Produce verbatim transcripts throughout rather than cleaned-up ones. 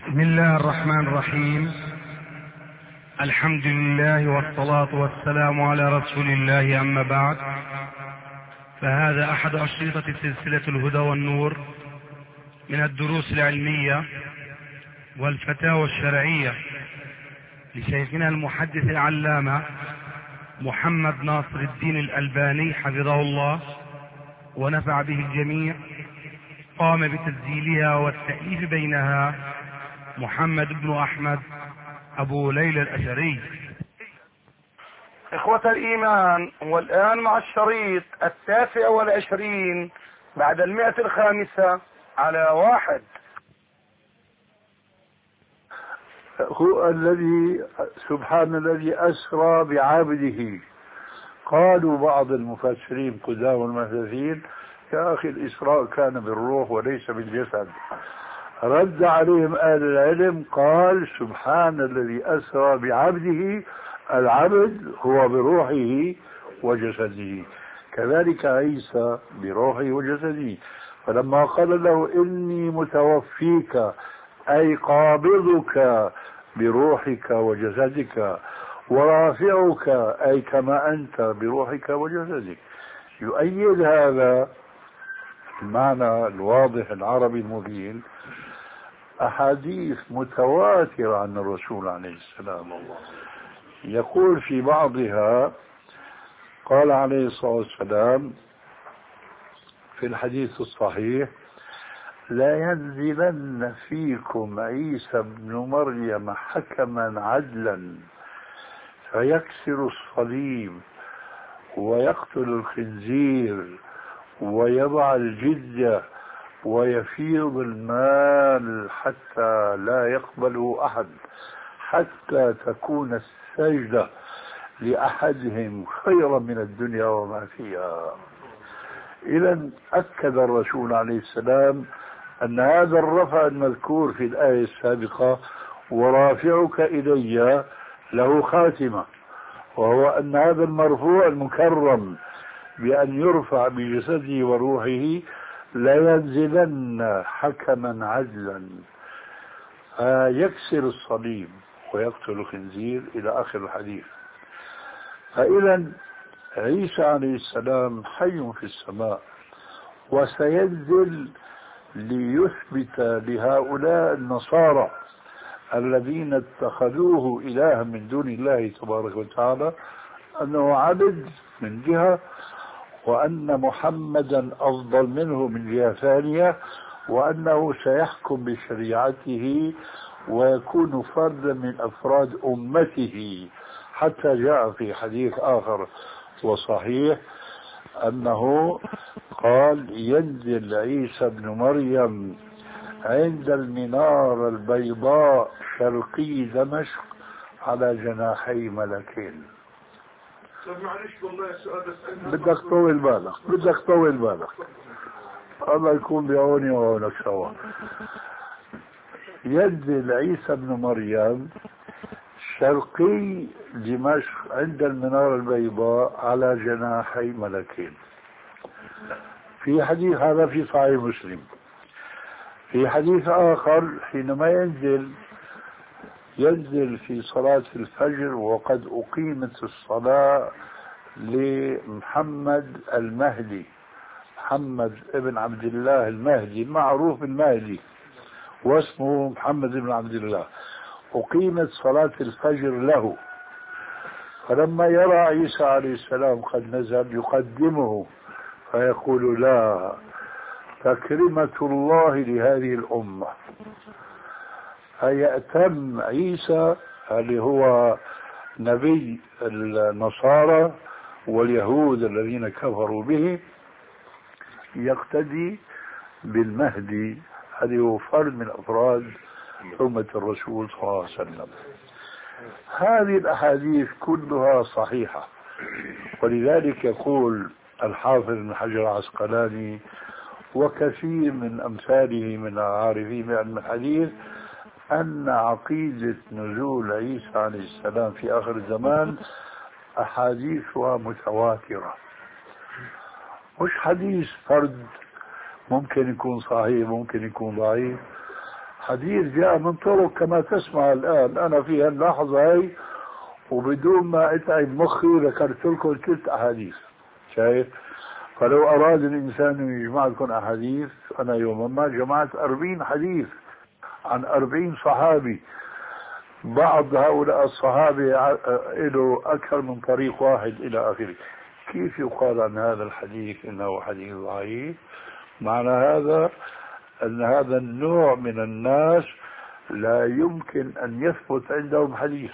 بسم الله الرحمن الرحيم. الحمد لله والصلاة والسلام على رسول الله، أما بعد، فهذا أحد أشرطة سلسلة الهدى والنور من الدروس العلمية والفتاوى الشرعية لشيخنا المحدث العلامة محمد ناصر الدين الألباني حفظه الله ونفع به الجميع. قام بتسجيلها والتأليف بينها محمد بن أحمد أبو ليلى الأشري. إخوة الإيمان، والآن مع الشريط التاسع والعشرين بعد المئة الخامسة على واحد. هو الذي سبحان الذي أسرى بعبده. قالوا بعض المفسرين قدام المحدثين: يا أخي، الإسراء كان بالروح وليس بالجسد. رد عليهم أهل العلم قال: سبحان الذي أسرى بعبده، العبد هو بروحه وجسده، كذلك عيسى بروحه وجسده. فلما قال له: إني متوفيك، أي قابضك بروحك وجسدك، ورافعك، أي كما أنت بروحك وجسدك، يؤيد هذا المعنى الواضح العربي المبين أحاديث متواترة عن الرسول عليه السلام. يقول في بعضها: قال عليه الصلاة والسلام في الحديث الصحيح: لا ينزلن فيكم عيسى بن مريم حكما عدلا فيكسر الصليب ويقتل الخنزير ويضع الجزية ويفيض المال حتى لا يقبله أحد، حتى تكون السجدة لأحدهم خيرا من الدنيا وما فيها. إذن أكد الرسول عليه السلام أن هذا الرفع المذكور في الآية السابقة: ورافعك إلي، له خاتمة، وهو أن هذا المرفوع المكرم بأن يرفع بجسده وروحه لا ينزلن حكما عدلا يكسر الصليب ويقتل الخنزير إلى آخر الحديث. فإذا عيسى عليه السلام حي في السماء، وسينزل ليثبت لهؤلاء النصارى الذين اتخذوه إلها من دون الله تبارك وتعالى أنه عبد من جهة، وأن محمدا أفضل منه من جهة ثانية، وأنه سيحكم بشريعته ويكون فردا من أفراد أمته، حتى جاء في حديث آخر وصحيح أنه قال: ينزل عيسى بن مريم عند المنارة البيضاء شرقي دمشق على جناحي ملكين. بدك طول بالك بدك طول بالك الله يكون بعوني وعونك سوا. ينزل عيسى بن مريم شرقي دمشق عند المنارة البيضاء على جناحي ملكين. في حديث هذا في صحيح مسلم. في حديث آخر حينما ينزل ينزل في صلاة الفجر وقد أقيمت الصلاة لمحمد المهدي، محمد ابن عبد الله المهدي المعروف المهدي، واسمه محمد ابن عبد الله. أقيمت صلاة الفجر له، فلما يرى عيسى عليه السلام قد نزل يقدمه فيقول: لا، تكرمة الله لهذه الأمة. فيأتم عيسى اللي هو نبي النصارى واليهود الذين كفروا به يقتدي بالمهدي، هذه هو فرد من أفراد أمة الرسول صلى الله عليه وسلم. هذه الأحاديث كلها صحيحة، ولذلك يقول الحافظ ابن حجر العسقلاني وكثير من أمثاله من العارفين بعلم الحديث أن عقيدة نزول عيسى عليه السلام في آخر الزمان أحاديثها متواترة، مش حديث فرد ممكن يكون صحيح ممكن يكون ضعيف. حديث جاء من طرق كما تسمع الآن. أنا في هاللحظة هي وبدون ما أتعب مخي ذكرت لكم ثلاث أحاديث. شايف؟ فلو أراد الإنسان أن يجمع لكم أحاديث، أنا يوما ما جمعت أربعين حديث عن أربعين صحابي. بعض هؤلاء الصحابة له أكثر من طريق واحد إلى آخره. كيف يقال عن هذا الحديث إنه حديث ضعيف؟ معنى هذا أن هذا النوع من الناس لا يمكن أن يثبت عندهم حديث.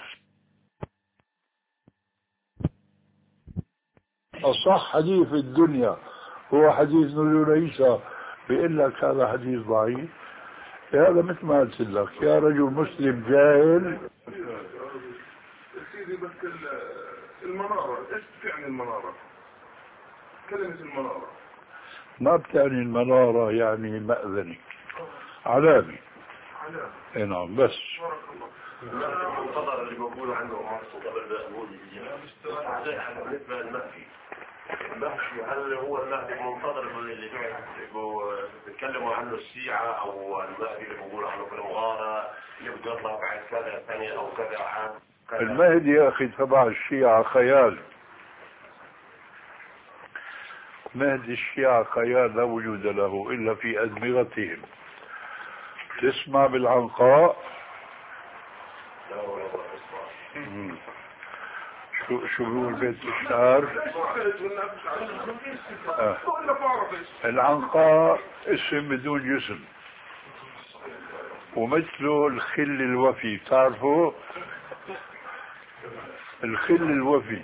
أصح حديث في الدنيا هو حديث نزول عيسى، بيقول لك هذا حديث ضعيف. هذا مثل ما قلت لك يا رجل مسلم جاهل. سيدي بس المنارة ايش بتعني المنارة؟ كلمة المنارة ما بتعني المنارة يعني مأذنة، علامة. علامة. اي نعم. بس بارك الله. المنتظر اللي بقول عنه مقصود قبل بقول بالنسبة للمهدي، المهدي هل هو المهدي المنتظر اللي بيتكلموا عنه الشيعة، او المهدي اللي بيقولوا عنه في المغارة اللي بده يطلع بعد كذا سنة او كذا عام؟ المهدي يا اخي تبع الشيعة خيال. مهدي الشيعة خيال لا وجود له الا في ادمغتهم. تسمع بالعنقاء؟ لا ولا اسمع. شو شو بيقول بيت الشعر؟ آه. العنقاء اسم بدون جسم، ومثله الخل الوفي. تعرفوا الخل الوفي؟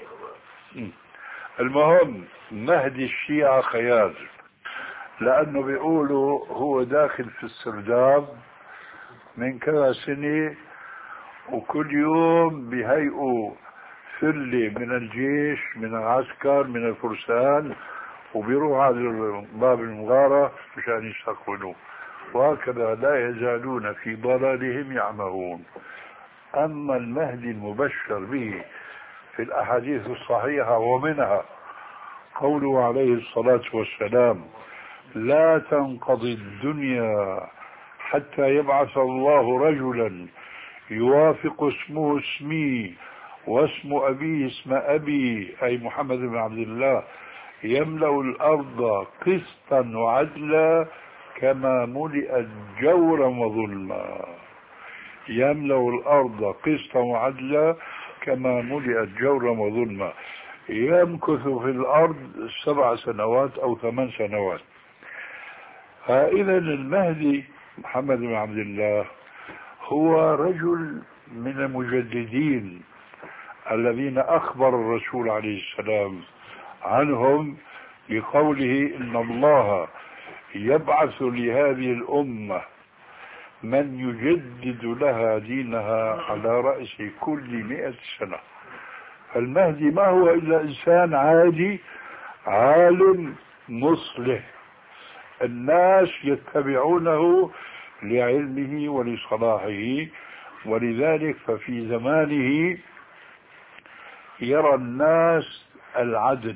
المهم مهدي الشيعة خيال، لأنه بيقولوا هو داخل في السرداب من كذا سنة، وكل يوم بهيئوا ثلة من الجيش، من العسكر، من الفرسان، وبيروح على باب المغارة مشان يستقبلوه، وهكذا لا يزالون في ضلالهم يعمهون. أما المهدي المبشر به في الأحاديث الصحيحة، ومنها قوله عليه الصلاة والسلام: لا تنقضي الدنيا حتى يبعث الله رجلا يوافق اسمه اسمي واسم أبيه اسم أبي، أي محمد بن عبد الله، يملأ الأرض قسطا وعدلا كما ملئت جورا وظلما. يملأ الأرض قسطا وعدلا كما ملئت جورا وظلما. يمكث في الأرض سبع سنوات أو ثمان سنوات. فإذا المهدي محمد بن عبد الله هو رجل من المجددين الذين أخبر الرسول عليه السلام عنهم بقوله: إن الله يبعث لهذه الأمة من يجدد لها دينها على رأس كل مئة سنة. المهدي ما هو إلا إنسان عادي، عالم مصلح، الناس يتبعونه لعلمه ولصلاحه، ولذلك ففي زمانه يرى الناس العدل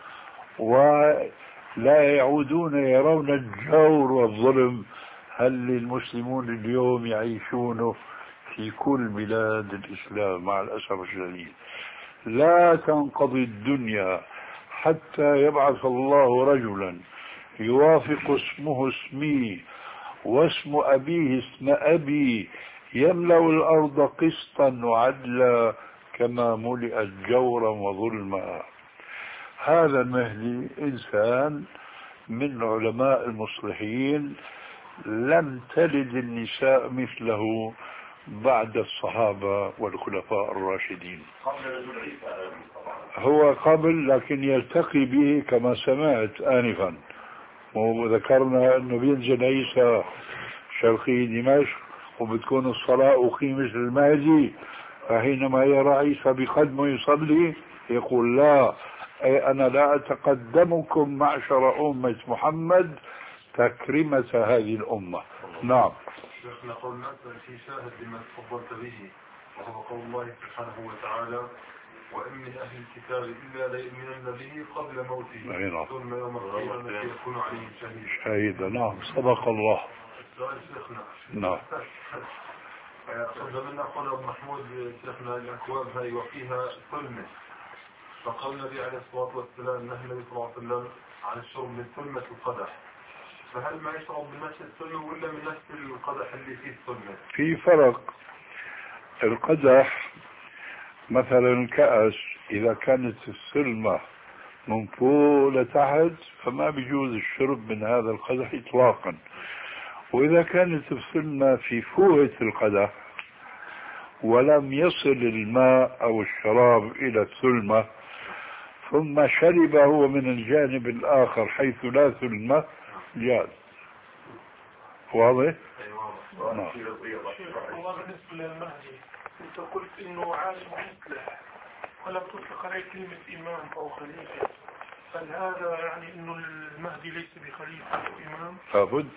ولا يعودون يرون الجور والظلم. هل المسلمون اليوم يعيشون في كل بلاد الإسلام مع الأسف الشديد. لا تنقضي الدنيا حتى يبعث الله رجلا يوافق اسمه اسمي واسم أبيه اسم أبي يملأ الأرض قسطا وعدلا كما ملئت جورا وظلما. هذا المهدي إنسان من علماء المصلحين، لم تلد النساء مثله بعد الصحابة والخلفاء الراشدين. هو قبل، لكن يلتقي به كما سمعت آنفا، وذكرنا أنه بينزل عيسى شرقي دمشق وبتكون الصلاة أقيمت للمهدي، فحينما يرى عيسى بقدمه يصلي يقول: لا، أي أنا لا أتقدمكم معشر أمة محمد تكرمة هذه الأمة. نعم. شيخنا قلنا في شاهد لما تفضلت به، وهو قول الله سبحانه وتعالى: وإن من أهل الكتاب إلا ليؤمنن به قبل موته ثم يوم القيامة يكون عليهم شهيدا. شهيدا. نعم، صدق الله. سؤال شيخنا. نعم. قبل قول أبو محمود شيخنا الأكواب هاي وفيها ثلمة، فقال النبي عليه الصلاة والسلام نهى النبي صلى الله عليه وسلم عن الشرب من ثلمة القدح، فهل ما يشرب من نفس الثلمة ولا من نفس القدح اللي فيه الثلمة؟ في فرق. القدح مثلا الكأس إذا كانت الثلمة من فوق لتحت فما بيجوز الشرب من هذا القدح إطلاقا، وإذا كانت الثلمة في فوهة القدح ولم يصل الماء أو الشراب إلى الثلمة ثم شرب هو من الجانب الآخر حيث لا ثلمة جاز. واضح؟ نعم. والله بالنسبة للمهدي أنت قلت إنه عالم مصلح ولم تطلق عليه كلمة إمام أو خليفة، هل هذا يعني إنه المهدي ليس بخليفة أو إمام؟ لابد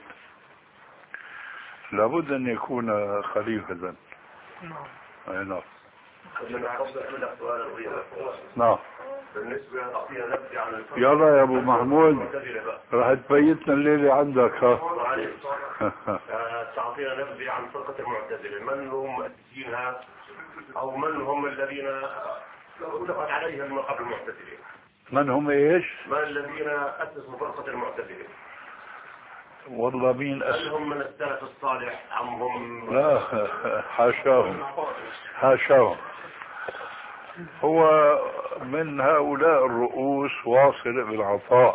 لابد أن يكون خليفة. نعم. أي نعم. من قبل من سؤال الغيرة. نعم. بالنسبة أعطينا نبذة عن يلا يا أبو محمود راح تبيتنا الليلة عندك. ها تعطينا نبذة عن فرقة المعتزلة، من هم مؤسسينها أو من هم الذين أطلقت عليهم من قبل المعتزلة؟ من هم إيش؟ من الذين أسسوا فرقة المعتزلة؟ والله مين أسس؟ هل هم من السلف الصالح أم هم؟ لا حاشاهم حاشاهم. هو من هؤلاء الرؤوس واصل بن عطاء،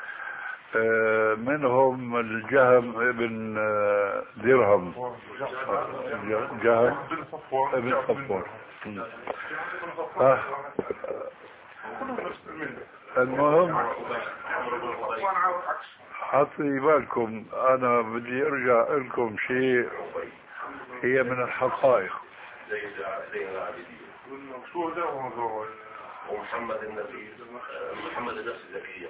منهم الجهم ابن درهم، جهم ابن صفوان. المهم حطي بالكم انا بدي ارجع لكم شيء هي من الحقائق. ومحمد النبي محمد النفس الزكية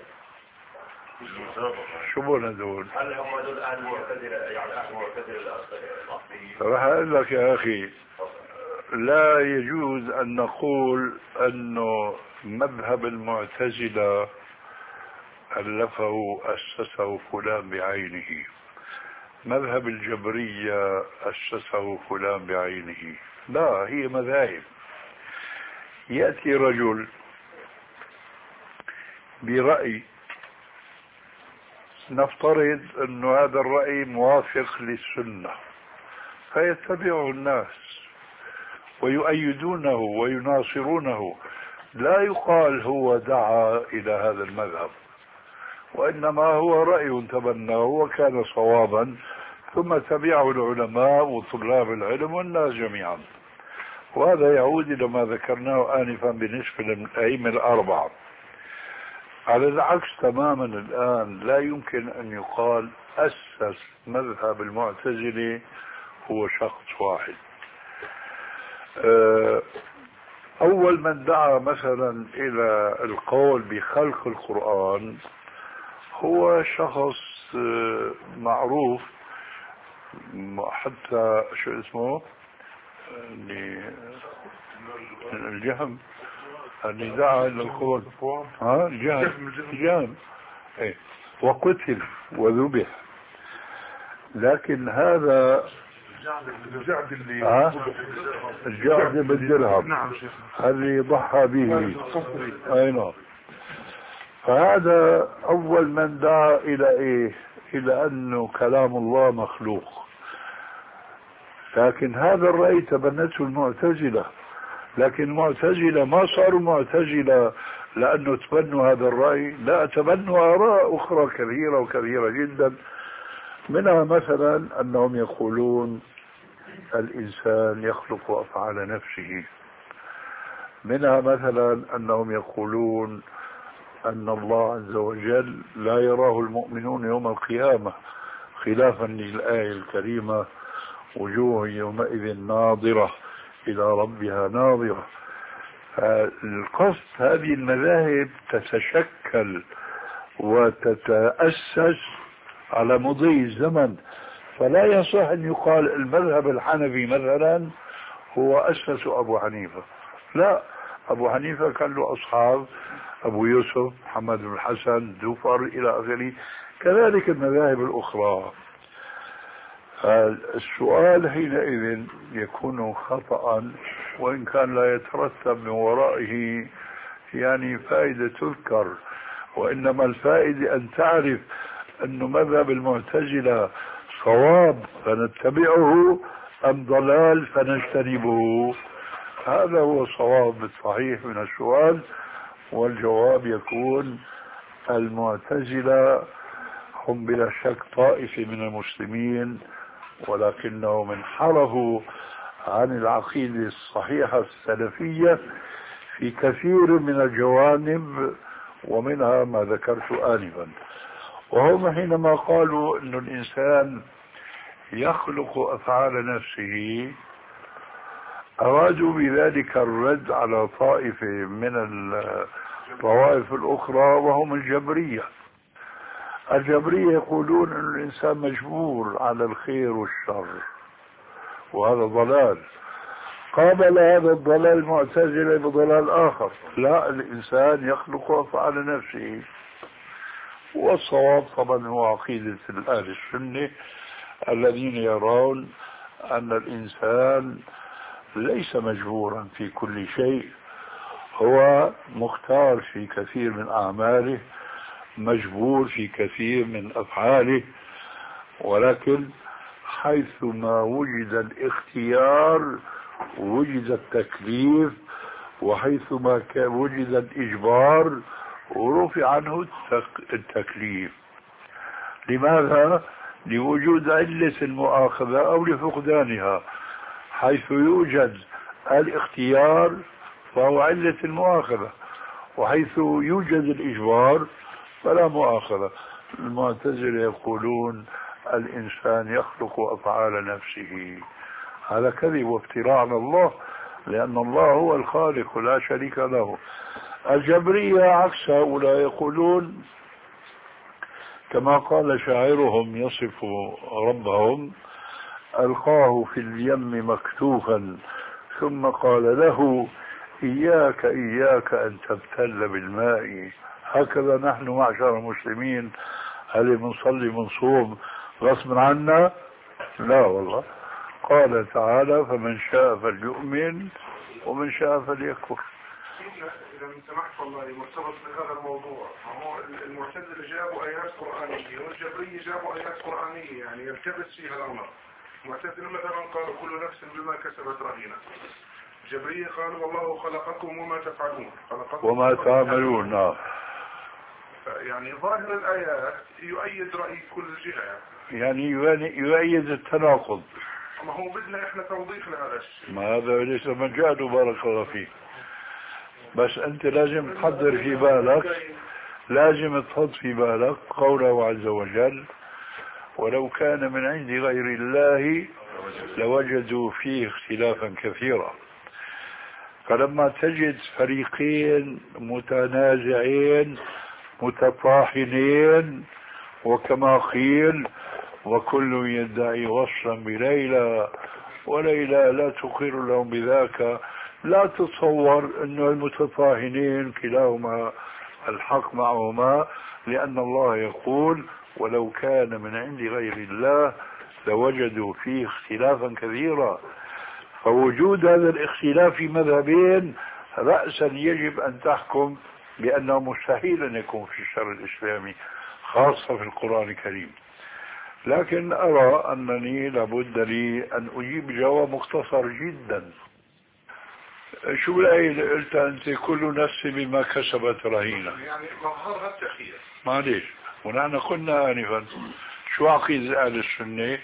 شو بون هذول؟ هل هم هذول اهل المعتزلة يعني اهل المعتزلة الاصليين؟ راح اقول لك يا اخي لا يجوز ان نقول انه مذهب المعتزلة ألفه أسسه فلان بعينه، مذهب الجبرية أسسه فلان بعينه، لا، هي مذاهب. يأتي رجل برأي نفترض أن هذا الرأي موافق للسنة فيتبعه الناس ويؤيدونه ويناصرونه، لا يقال هو دعا إلى هذا المذهب، وإنما هو رأي تبناه وكان صوابا ثم تبعه العلماء وطلاب العلم والناس جميعا. وهذا يعود إلى ما ذكرناه آنفا بالنسبة للأئمة الأربعة. على العكس تماما الآن لا يمكن أن يقال أسس مذهب المعتزلة هو شخص واحد. أول من دعا مثلا إلى القول بخلق القرآن هو شخص معروف، حتى شو اسمه الجهم اللي دعا الى القول ها الجهم الجهم ايه وقتل وذبح. لكن هذا الجعد اللي ها الجعد بالدرهم اللي ضحى به اي نعم. فهذا اول من دعا الى ايه؟ الى انه كلام الله مخلوق. لكن هذا الرأي تبنته المعتزلة، لكن المعتزلة ما صاروا معتزلة لأنه تبنوا هذا الرأي، لا، تبنوا آراء أخرى كثيرة وكثيرة جدا، منها مثلا أنهم يقولون الإنسان يخلق أفعال نفسه، منها مثلا أنهم يقولون أن الله عز وجل لا يراه المؤمنون يوم القيامة، خلافا للآية الكريمة وجوه يومئذ ناظرة إلى ربها ناظرة. القصد هذه المذاهب تتشكل وتتأسس على مضي الزمن، فلا يصح أن يقال المذهب الحنفي مثلا هو أسس أبو حنيفة، لا، أبو حنيفة كان له أصحاب، أبو يوسف، محمد بن الحسن، زفر إلى آخره، كذلك المذاهب الأخرى. السؤال حينئذ يكون خطأ، وإن كان لا يترتب من ورائه يعني فائدة تذكر، وإنما الفائدة أن تعرف أن مذهب المعتزلة صواب فنتبعه أم ضلال فنجتنبه. هذا هو الصواب الصحيح من السؤال، والجواب يكون المعتزلة هم بلا شك طائفة من المسلمين، ولكنهم انحرفوا عن العقيدة الصحيحة السلفية في كثير من الجوانب، ومنها ما ذكرت آنفا. وهم حينما قالوا أن الإنسان يخلق أفعال نفسه أرادوا بذلك الرد على طائفة من الطوائف الأخرى وهم الجبرية. الجبرية يقولون أن الإنسان مجبور على الخير والشر، وهذا ضلال. قابل هذا الضلال المعتزلة بضلال آخر، لا، الإنسان يخلق أفعال نفسه. والصواب طبعا هو عقيدة أهل السنة الذين يرون أن الإنسان ليس مجبورا في كل شيء، هو مختار في كثير من أعماله، مجبور في كثير من أفعاله، ولكن حيثما وجد الاختيار وجد التكليف، وحيثما وجد الإجبار ورفع عنه التكليف. لماذا؟ لوجود علة المؤاخذة أو لفقدانها. حيث يوجد الاختيار فهو علة المؤاخذة، وحيث يوجد الإجبار فلا مؤاخذة. المعتزلة يقولون الإنسان يخلق أفعال نفسه. هذا كذب وافتراء على الله، لأن الله هو الخالق لا شريك له. الجبرية عكس هؤلاء، يقولون كما قال شاعرهم يصف ربهم: ألقاه في اليم مكتوفا ثم قال له إياك إياك أن تبتل بالماء. هكذا نحن معشر المسلمين، هل بنصلي بنصوم غصب عنا؟ لا والله. قال تعالى: فمن شاء فليؤمن ومن شاء فليكفر. إذا سمحت والله مرتبط بهذا الموضوع، هو المعتزلة جابوا آيات قرآنية والجبرية جابوا آيات قرآنية، يعني يلتبس فيها الأمر. المعتزلة مثلا قالوا كل نفس بما كسبت رهينة، الجبرية قالوا والله خلقكم وما تفعلون، خلقكم وما تعملون. نعم. يعني ظاهر الآيات يؤيد رأي كل جهة، يعني يؤيد التناقض. ما هو بدنا احنا توضيح لهذا الشيء. ما هذا ليس مجال، بارك الله فيك. بس انت لازم تحضر في بالك، لازم تحط في بالك قوله عز وجل: ولو كان من عند غير الله لوجدوا فيه اختلافا كثيرا. فلما تجد فريقين متنازعين متطاحنين، وكما قيل: وكل يدعي وصلا بليلى وليلى لا تقر لهم بذاك، لا تتصور أن المتطاحنين كلاهما الحق معهما، لأن الله يقول: ولو كان من عند غير الله لوجدوا فيه اختلافا كثيرا. فوجود هذا الاختلاف في مذهبين رأسا يجب أن تحكم بأنه مستحيل أن يكون في الشرع الإسلامي، خاصة في القرآن الكريم. لكن أرى أنني لابد لي أن أجيب جواب مختصر جدا. شو الآية اللي قلتها أنت: كل نفس بما كسبت رهينة؟ يعني مظهرها التخيير. معليش، ونحن قلنا آنفا شو عقيدة أهل السنة؟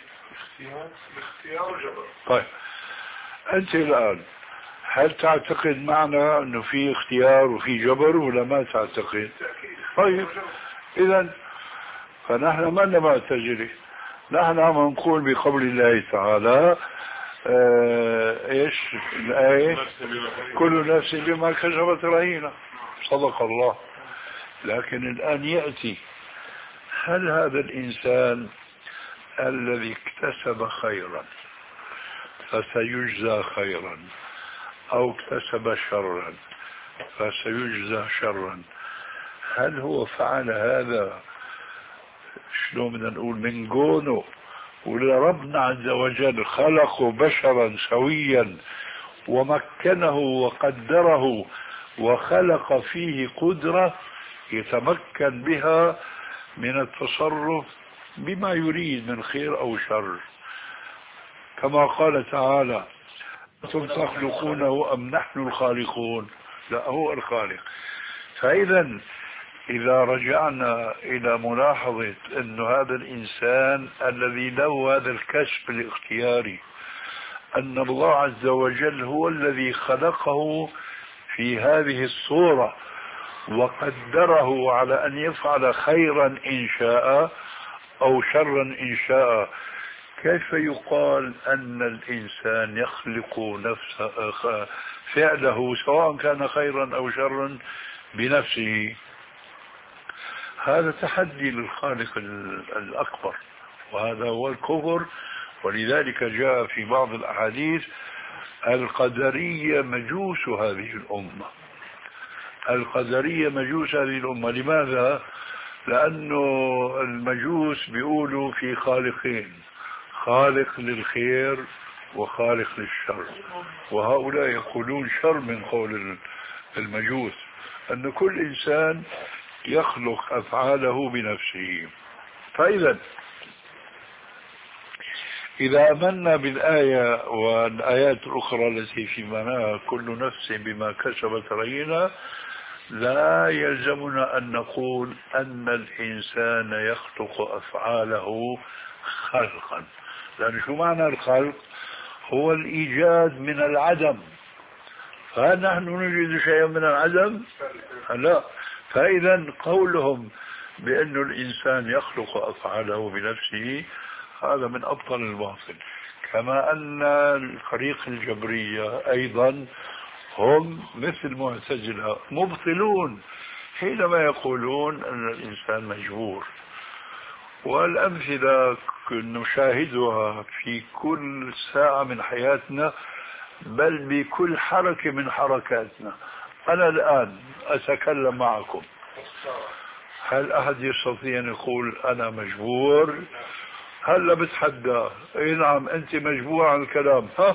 اختيار وجبر. طيب أنت الآن هل تعتقد معنا أنه في اختيار وفي جبر ولا ما تعتقد؟ طيب إذا فنحن ما لنا معتزلة، نحن عم نقول بقول الله تعالى آه ايش الآية: كل نفس بما كسبت رهينة. صدق الله. لكن الآن يأتي: هل هذا الإنسان الذي اكتسب خيرا فسيجزى خيرا، أو اكتسب شرا فسيجزى شرا، هل هو فعل هذا شنو بدنا نقول من جونه ولربنا عز وجل خلق بشرا سويا ومكنه وقدره وخلق فيه قدرة يتمكن بها من التصرف بما يريد من خير أو شر، كما قال تعالى: أنتم تخلقونه أم نحن الخالقون؟ لا، هو الخالق. فإذا إذا رجعنا إلى ملاحظة أن هذا الإنسان الذي له هذا الكشف الاختياري، أن الله عز وجل هو الذي خلقه في هذه الصورة وقدره على أن يفعل خيرا إن شاء أو شرا إن شاء، كيف يقال أن الإنسان يخلق نفسه فعله سواء كان خيرا أو شرا بنفسه؟ هذا تحدي للخالق الأكبر، وهذا هو الكفر. ولذلك جاء في بعض الأحاديث: القدرية مجوس هذه الأمة. القدرية مجوس هذه الأمة. لماذا؟ لأنه المجوس بيقولوا في خالقين: خالق للخير وخالق للشر، وهؤلاء يقولون شر من قول المجوس، أن كل إنسان يخلق أفعاله بنفسه. فإذا إذا آمنا بالآية والآيات الأخرى التي في معناها كل نفس بما كسبت رهينة، لا يلزمنا أن نقول أن الإنسان يخلق أفعاله خلقا، لأن شو معنى الخلق؟ هو الإيجاد من العدم. فهل نحن نوجد شيئا من العدم؟ لا. فإذا قولهم بأن الإنسان يخلق أفعاله بنفسه هذا من أبطل الباطل. كما أن الفريق الجبرية أيضا هم مثل المعتزلة مبطلون حينما يقولون أن الإنسان مجبور. والأمثلة نشاهدها في كل ساعة من حياتنا، بل بكل حركة من حركاتنا. أنا الآن أتكلم معكم، هل أحد يستطيع أن يقول أنا مجبور؟ هلا بتحدى: اي نعم انت مجبور عن الكلام. ها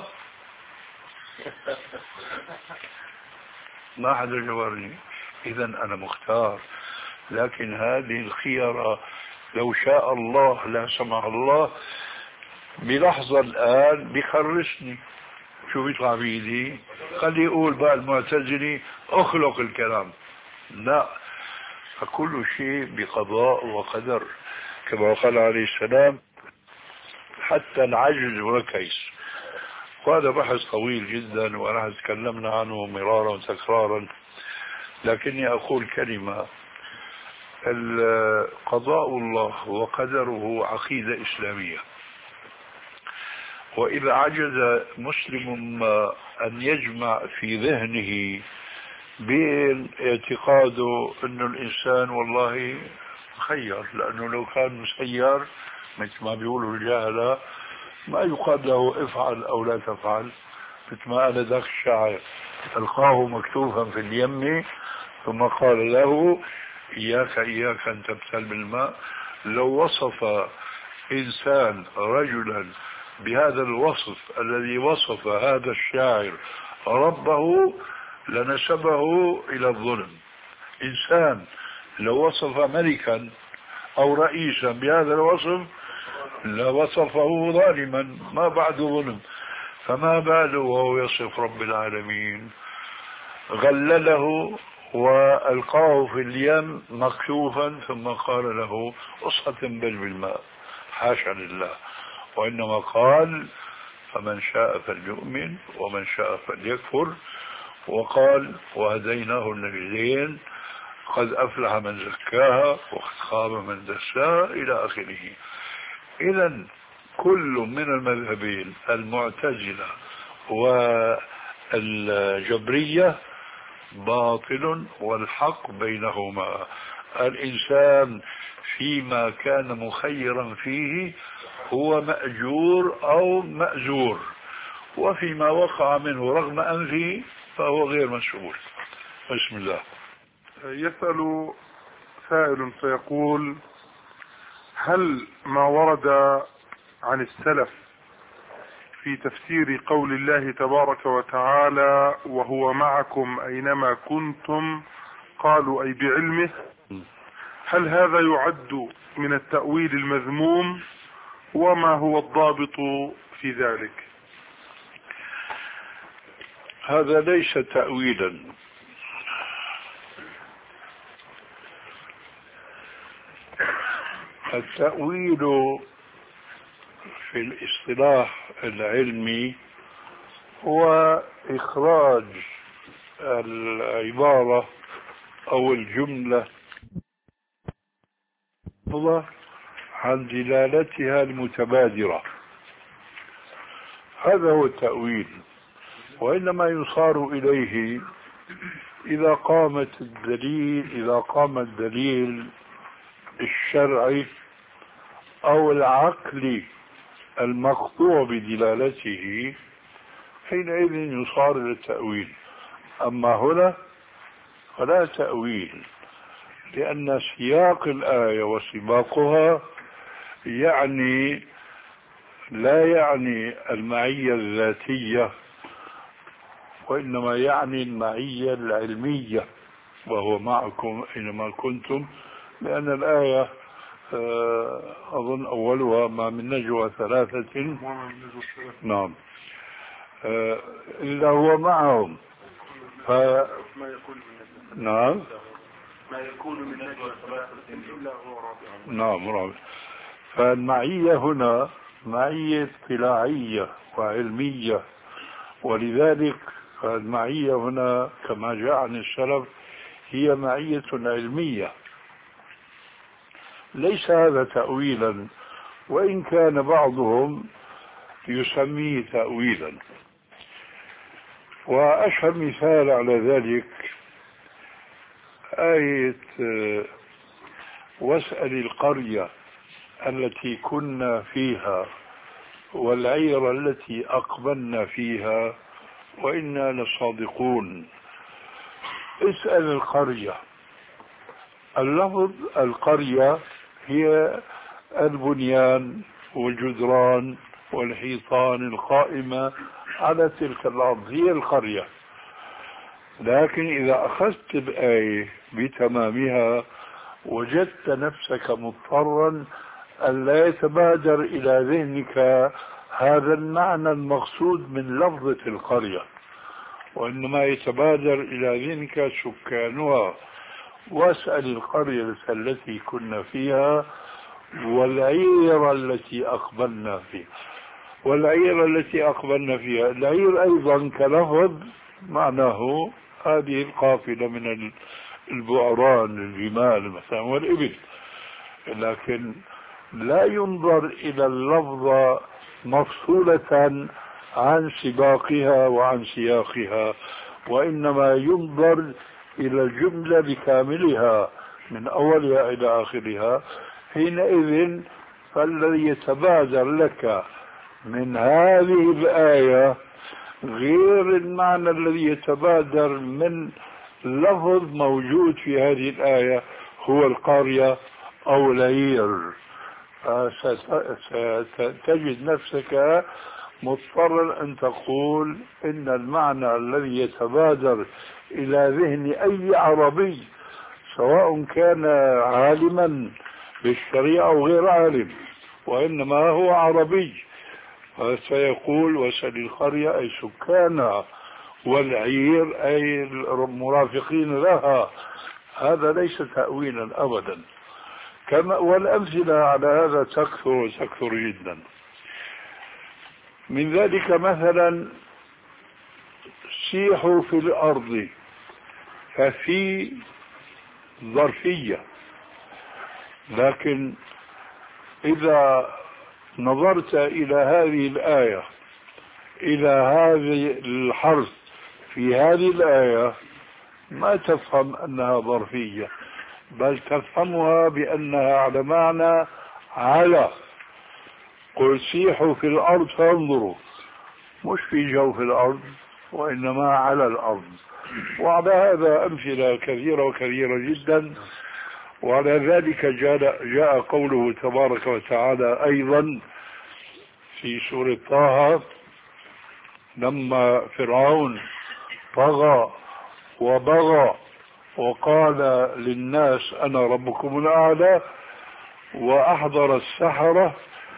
ما حدا جبرني. اذا انا مختار، لكن هذه الخيرة لو شاء الله لا سمح الله بلحظة الآن بخرسني. شو بيطلع بيدي؟ خلي يقول بقى المعتزلي اخلق الكلام. لا، فكل شيء بقضاء وقدر، كما قال عليه السلام: حتى العجز وكيس. وهذا بحث طويل جدا ونحن تكلمنا عنه مرارا وتكرارا، لكني أقول كلمة: قضاء الله وقدره عقيدة إسلامية، وإذا عجز مسلم أن يجمع في ذهنه بين اعتقاده أن الإنسان والله مخير، لأنه لو كان مسير مثل ما بيقولوا الجاهلة ما يقال له افعل أو لا تفعل، مثل ما قال ذاك الشاعر: ألقاه مكتوفا في اليم ثم قال له إياك إياك أن تبتل بالماء. لو وصف إنسان رجلا بهذا الوصف الذي وصف هذا الشاعر ربه لنسبه إلى الظلم. إنسان لو وصف ملكا أو رئيسا بهذا الوصف لوصفه ظالما ما بعد ظلم، فما باله وهو يصف رب العالمين. غلله وألقاه في اليم مكتوفا ثم قال له أصهتم بل بالماء. حاشا لله، وإنما قال: فمن شاء فليؤمن ومن شاء فليكفر. وقال: وهديناه النجدين قد أفلح من زكاها وقد خاب من دساها إلى آخره. إذا كل من المذهبين المعتزلة والجبرية باطل والحق بينهما. الإنسان فيما كان مخيرا فيه هو مأجور أو مأزور، وفيما وقع منه رغم أنفه فهو غير مسؤول. بسم الله. يسأل سائل فيقول: هل ما ورد عن السلف في تفسير قول الله تبارك وتعالى وهو معكم أينما كنتم قالوا أي بعلمه، هل هذا يعد من التأويل المذموم؟ وما هو الضابط في ذلك؟ هذا ليس تأويلا، التأويل في الاصطلاح العلمي هو إخراج العبارة أو الجملة عن دلالتها المتبادرة، هذا هو التأويل. وإنما يصار إليه إذا قامت الدليل إذا قام الدليل الشرعي أو العقلي المقطوع بدلالته، حينئذ يصار إلى التأويل. أما هنا فلا تأويل، لأن سياق الآية وسباقها يعني لا يعني المعية الذاتية، وإنما يعني المعية العلمية، وهو معكم أينما كنتم، لأن الآية أظن أولها ما من نجوى ثلاثة نعم إلا هو معهم. ف... نعم ما يكون من نجوى ثلاثة إلا هو رابعهم. نعم رابع. فالمعية هنا معية اطلاعية وعلمية، ولذلك فالمعية هنا كما جاء عن السلف هي معية علمية، ليس هذا تأويلا، وإن كان بعضهم يسميه تأويلا. وأشهر مثال على ذلك آية واسأل القرية التي كنا فيها والعير التي أقبلنا فيها وإنا لصادقون. اسأل القرية، اللفظ القرية هي البنيان والجدران والحيطان القائمة على تلك الأرض، هي القرية. لكن إذا أخذت الآية بتمامها وجدت نفسك مضطرا أن لا يتبادر إلى ذهنك هذا المعنى المقصود من لفظة القرية، وإنما يتبادر إلى ذهنك سكانها. واسأل القرية التي كنا فيها والعير التي أقبلنا فيها. والعير التي أقبلنا فيها، العير أيضا كلفظ معناه هذه القافلة من البؤران الجمال مثلا والإبل، لكن لا ينظر إلى اللفظة مفصولة عن سباقها وعن سياقها، وإنما ينظر إلى الجملة بكاملها من أولها إلى آخرها. حينئذ فالذي يتبادر لك من هذه الآية غير المعنى الذي يتبادر من لفظ موجود في هذه الآية هو القرية أو العير. ستجد نفسك مضطرا أن تقول إن المعنى الذي يتبادر إلى ذهن أي عربي سواء كان عالما بالشريعة أو غير عالم، وإنما هو عربي، فسيقول واسأل القرية أي سكانها والعير أي المرافقين لها. هذا ليس تأويلا أبدا. كما والأمثلة على هذا تكثر وتكثر جدا. من ذلك مثلا سيحوا في الأرض، ففي ظرفية، لكن إذا نظرت إلى هذه الآية إلى هذه الحرف في هذه الآية ما تفهم أنها ظرفية، بل تفهمها بأنها على معنى على. قل سيحوا في الأرض فانظروا، مش في جوف الأرض وإنما على الأرض. وعلى هذا أمثلة كثيرة وكثيرة جدا. وعلى ذلك جاء, جاء قوله تبارك وتعالى أيضا في سورة طه لما فرعون طغى وبغى وقال للناس أنا ربكم الأعلى وأحضر السحرة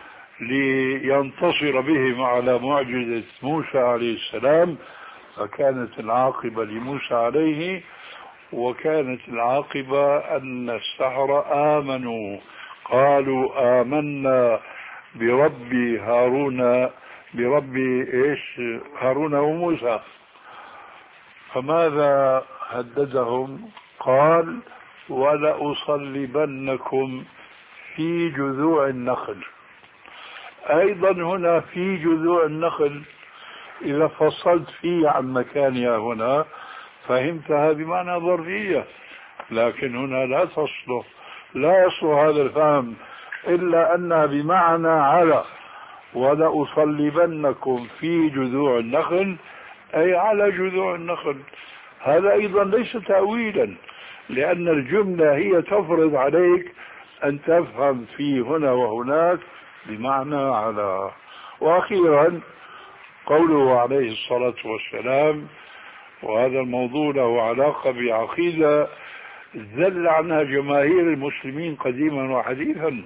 لينتصر بهم على معجزة موسى عليه السلام، فكانت العاقبة لموسى عليه، وكانت العاقبة أن السحرة آمنوا، قالوا آمنا برب هارون برب إيش هارون وموسى. فماذا هددهم؟ قال ولأصلبنكم في جذوع النخل. أيضا هنا في جذوع النخل إذا فصلت فيه عن مكانها هنا فهمتها بمعنى ظرفية، لكن هنا لا تصلح، لا يصلح هذا الفهم إلا أنها بمعنى على. ولأصلبنكم في جذوع النخل أي على جذوع النخل. هذا أيضا ليس تأويلا، لأن الجملة هي تفرض عليك أن تفهم في هنا وهناك بمعنى على. وأخيرا قوله عليه الصلاة والسلام، وهذا الموضوع له علاقة بعقيدة زل عنها جماهير المسلمين قديما وحديثا.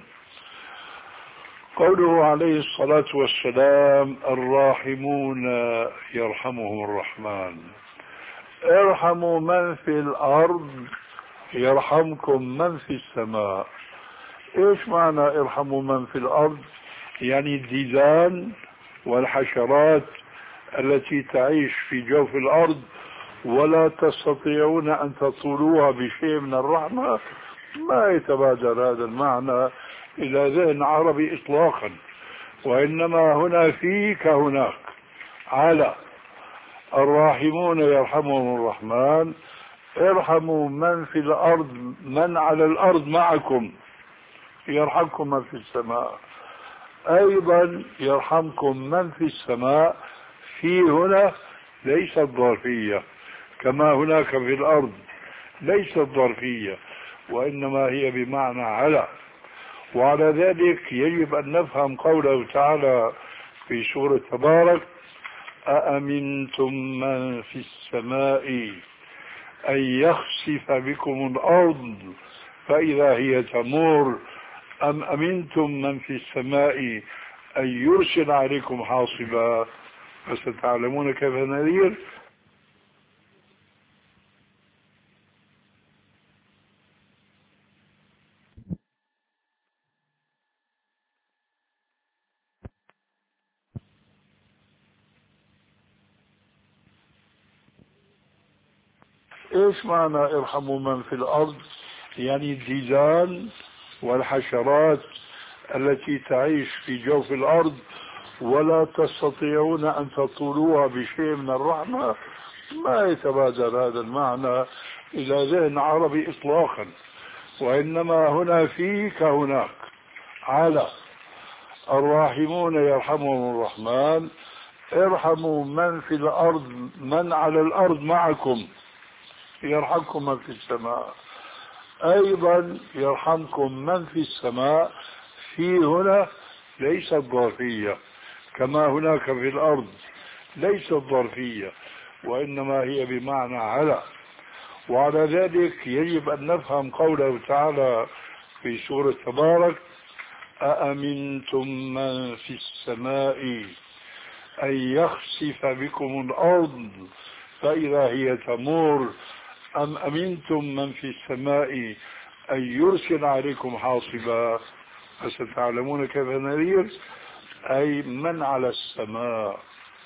قوله عليه الصلاة والسلام الراحمون يرحمهم الرحمن، ارحموا من في الأرض يرحمكم من في السماء. ايش معنى ارحموا من في الأرض؟ يعني الديدان والحشرات التي تعيش في جوف الأرض ولا تستطيعون أن تطولوها بشيء من الرحمة، ما يتبادر هذا المعنى إلى ذهن عربي إطلاقا، وإنما هنا في كهناك على. الراحمون يرحمهم الرحمن، ارحموا من في الأرض، من على الأرض معكم يرحمكم من في السماء. أيضا يرحمكم من في السماء، في هنا ليست ظرفية كما هناك في الأرض، ليست ظرفية وإنما هي بمعنى على. وعلى ذلك يجب أن نفهم قوله تعالى في سورة تبارك أأمنتم من في السماء أن يخسف بكم الأرض فإذا هي تمور أم أمنتم من في السماء أن يرسل عليكم حاصبا فستعلمون كيف نذير. ايش معنى ارحموا من في الارض؟ يعني الديدان والحشرات التي تعيش في جوف الارض ولا تستطيعون ان تطولوها بشيء من الرحمة، ما يتبادر هذا المعنى الى ذهن عربي اطلاقا، وانما هنا في كهناك على. الراحمون يرحمهم الرحمن، ارحموا من في الارض، من على الارض معكم يرحمكم من في السماء. أيضا يرحمكم من في السماء، في هنا ليست ظرفية كما هناك في الأرض، ليست ظرفية وإنما هي بمعنى على. وعلى ذلك يجب أن نفهم قوله تعالى في سورة تبارك أأمنتم من في السماء أن يخسف بكم الأرض فإذا هي تمور أم أمنتم من في السماء أن يرسل عليكم حاصبا فستعلمون كيف نذير. أي من على السماء،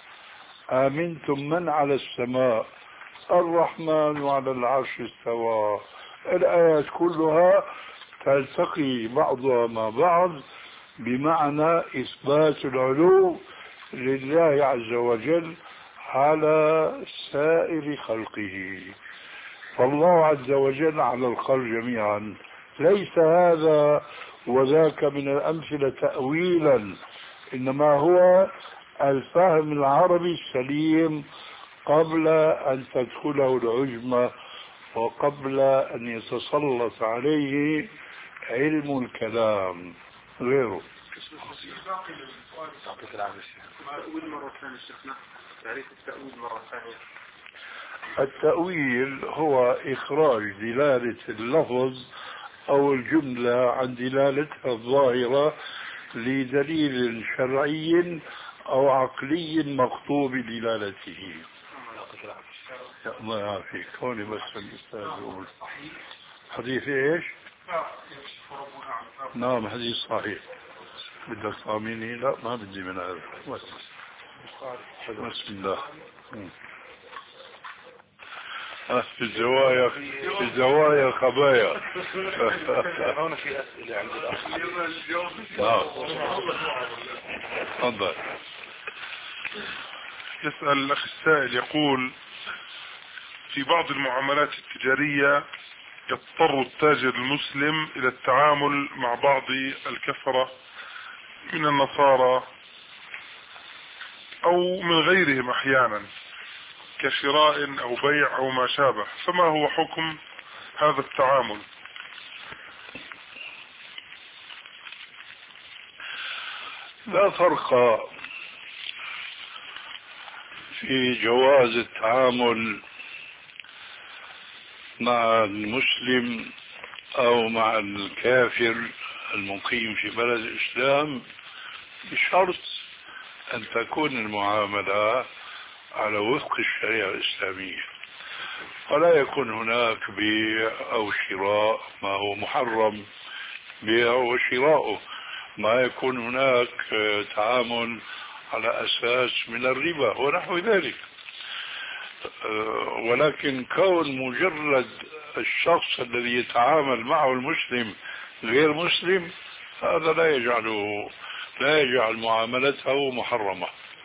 آمنتم من على السماء، الرحمن على العرش استوى. الآيات كلها تلتقي بعضها مع بعض بمعنى إثبات العلو لله عز وجل على سائر خلقه. فالله عز وجل على الخلق جميعا، ليس هذا وذاك من الأمثلة تأويلا، إنما هو الفهم العربي السليم قبل أن تدخله العجمة وقبل أن يتسلط عليه علم الكلام غيره. يعطيك العافية. التأويل مرة ثانية شيخنا، تعريف التأويل مرة ثانية. التأويل هو إخراج دلالة اللفظ أو الجملة عن دلالتها الظاهرة لدليل شرعي أو عقلي مخطوب دلالته. يا الله يعافيك. هوني بس الأستاذ يقول حديث إيش؟ نعم حديث صحيح. بدك طاميني؟ لا ما بدي من هذا. بسم الله. في الزوايا في الزوايا خبايا. هون في أسئلة عند الأخ. تفضل. يسأل الأخ السائل يقول: في بعض المعاملات التجارية يضطر التاجر المسلم إلى التعامل مع بعض الكفرة من النصارى أو من غيرهم أحيانا كشراء أو بيع أو ما شابه، فما هو حكم هذا التعامل؟ لا فرق في جواز التعامل مع المسلم أو مع الكافر المقيم في بلد الإسلام بشرط أن تكون المعاملة على وفق الشريعة الإسلامية، ولا يكون هناك بيع أو شراء ما هو محرم بيع وشراؤه، ما يكون هناك تعامل على أساس من الربا ونحو ذلك. ولكن كون مجرد الشخص الذي يتعامل معه المسلم غير مسلم هذا لا يجعله لا يجعل معاملته محرمة.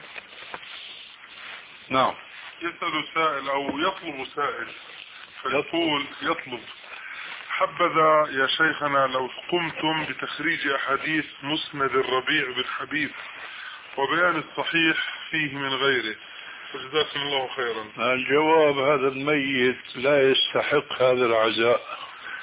نعم. يسأل سائل أو يطلب سائل فيقول يطلب: حبذا يا شيخنا لو قمتم بتخريج أحاديث مسند الربيع بن حبيب وبيان الصحيح فيه من غيره، فجزاكم الله خيرا. الجواب: هذا الميت لا يستحق هذا العزاء.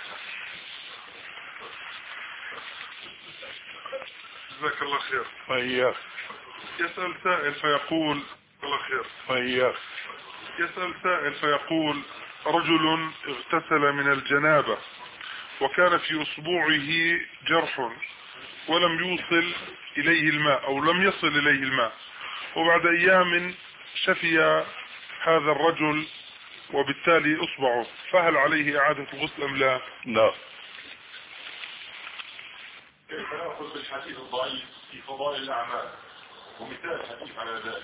جزاك الله خير. وإياك. يسأل سائل فيقول: الله خير. وإياك. يسأل سائل فيقول: رجل اغتسل من الجنابة وكان في أصبعه جرح ولم يوصل إليه الماء أو لم يصل إليه الماء، وبعد أيام شفي هذا الرجل وبالتالي أصبعه، فهل عليه إعادة الغسل أم لا؟ لا. كيف نأخذ بالحديث الضعيف في فضائل الأعمال ومثال حديث على ذلك؟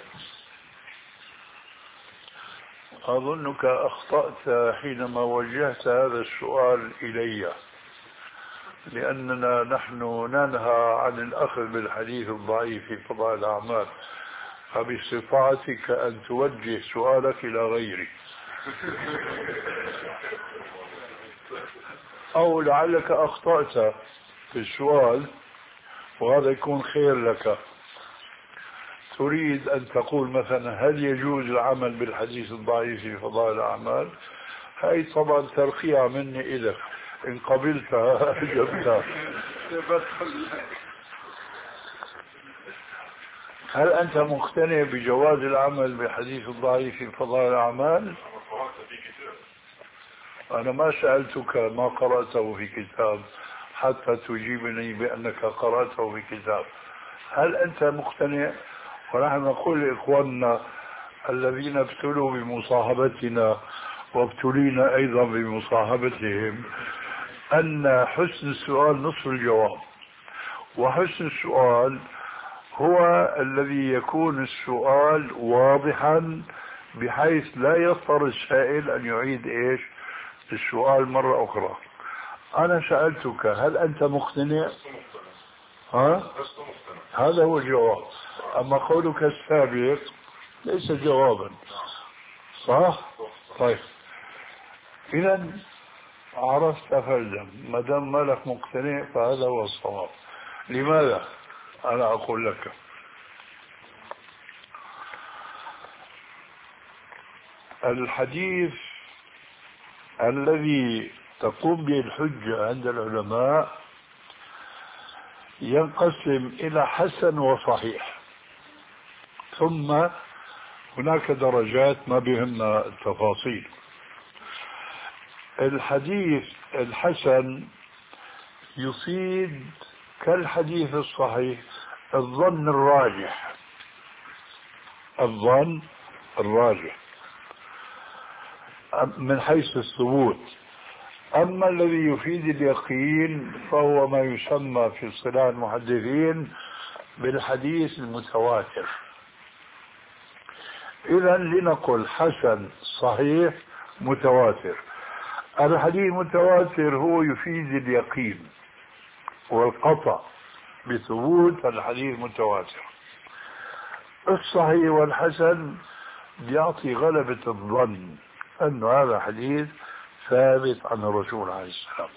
أظنك أخطأت حينما وجهت هذا السؤال إلي، لأننا نحن ننهى عن الأخذ بالحديث الضعيف في فضائل الأعمال، فباستطاعتك أن توجه سؤالك إلى غيري، أو لعلك أخطأت في السؤال وهذا يكون خير لك. تريد أن تقول مثلا: هل يجوز العمل بالحديث الضعيف في فضائل الأعمال؟ هاي طبعا ترقية مني إليك، إن قبلتها أجبتها. هل أنت مقتنع بجواز العمل بالحديث الضعيف في فضائل الأعمال؟ أنا ما سألتك ما قرأته في كتاب حتى تجيبني بأنك قرأته في كتاب. هل أنت مقتنع؟ ونحن نقول لإخواننا الذين ابتلوا بمصاحبتنا وابتلينا أيضا بمصاحبتهم أن حسن السؤال نصف الجواب، وحسن السؤال هو الذي يكون السؤال واضحا بحيث لا يضطر السائل أن يعيد إيش السؤال مرة أخرى. أنا سألتك: هل أنت مقتنع؟ ها؟ هذا هو الجواب. أما قولك السابق ليس جوابا، صح؟ طيب، إذا عرفت فلزم، ما دام مالك مقتنع فهذا هو الصواب. لماذا؟ أنا أقول لك: الحديث الذي تقوم به الحجة عند العلماء ينقسم إلى حسن وصحيح، ثم هناك درجات ما بهمنا التفاصيل. الحديث الحسن يفيد كالحديث الصحيح الظن الراجح، الظن الراجح من حيث الثبوت. أما الذي يفيد اليقين فهو ما يسمى في اصطلاح المحدثين بالحديث المتواتر. إذا لنقل حسن صحيح متواتر. الحديث المتواتر هو يفيد اليقين والقطع بثبوت الحديث المتواتر. الصحيح والحسن بيعطي غلبة الظن أن هذا حديث ثابت عن الرسول عليه السلام.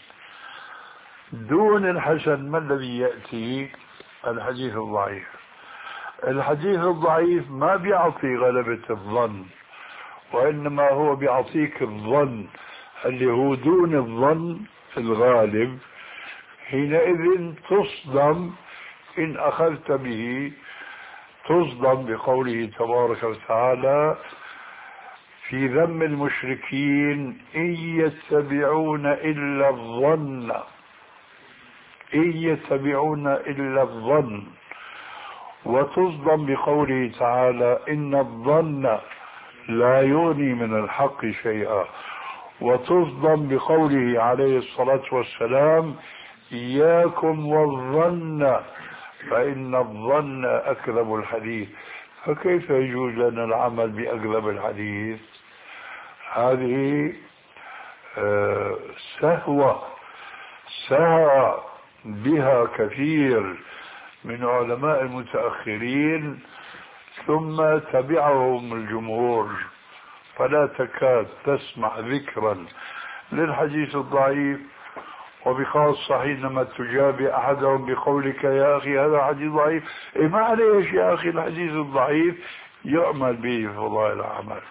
دون الحسن ما الذي يأتي؟ الحديث الضعيف. الحديث الضعيف ما بيعطي غلبة الظن، وإنما هو بيعطيك الظن اللي هو دون الظن الغالب. حينئذ تصدم إن أخذت به، تصدم بقوله تبارك وتعالى في ذم المشركين إن يتبعون إلا الظن، إن يتبعون إلا الظن، وتصدم بقوله تعالى إن الظن لا يغني من الحق شيئا، وتصدم بقوله عليه الصلاة والسلام إياكم والظن فإن الظن أكذب الحديث. فكيف يجوز لنا العمل بأكذب الحديث؟ هذه آه سهوة سهى بها كثير من علماء المتأخرين ثم تبعهم الجمهور، فلا تكاد تسمع ذكرا للحديث الضعيف، وبخاصة حينما تجابي أحدهم بقولك يا أخي هذا حديث ضعيف، إيه معليش يا أخي الحديث الضعيف يعمل به في فضائل الأعمال.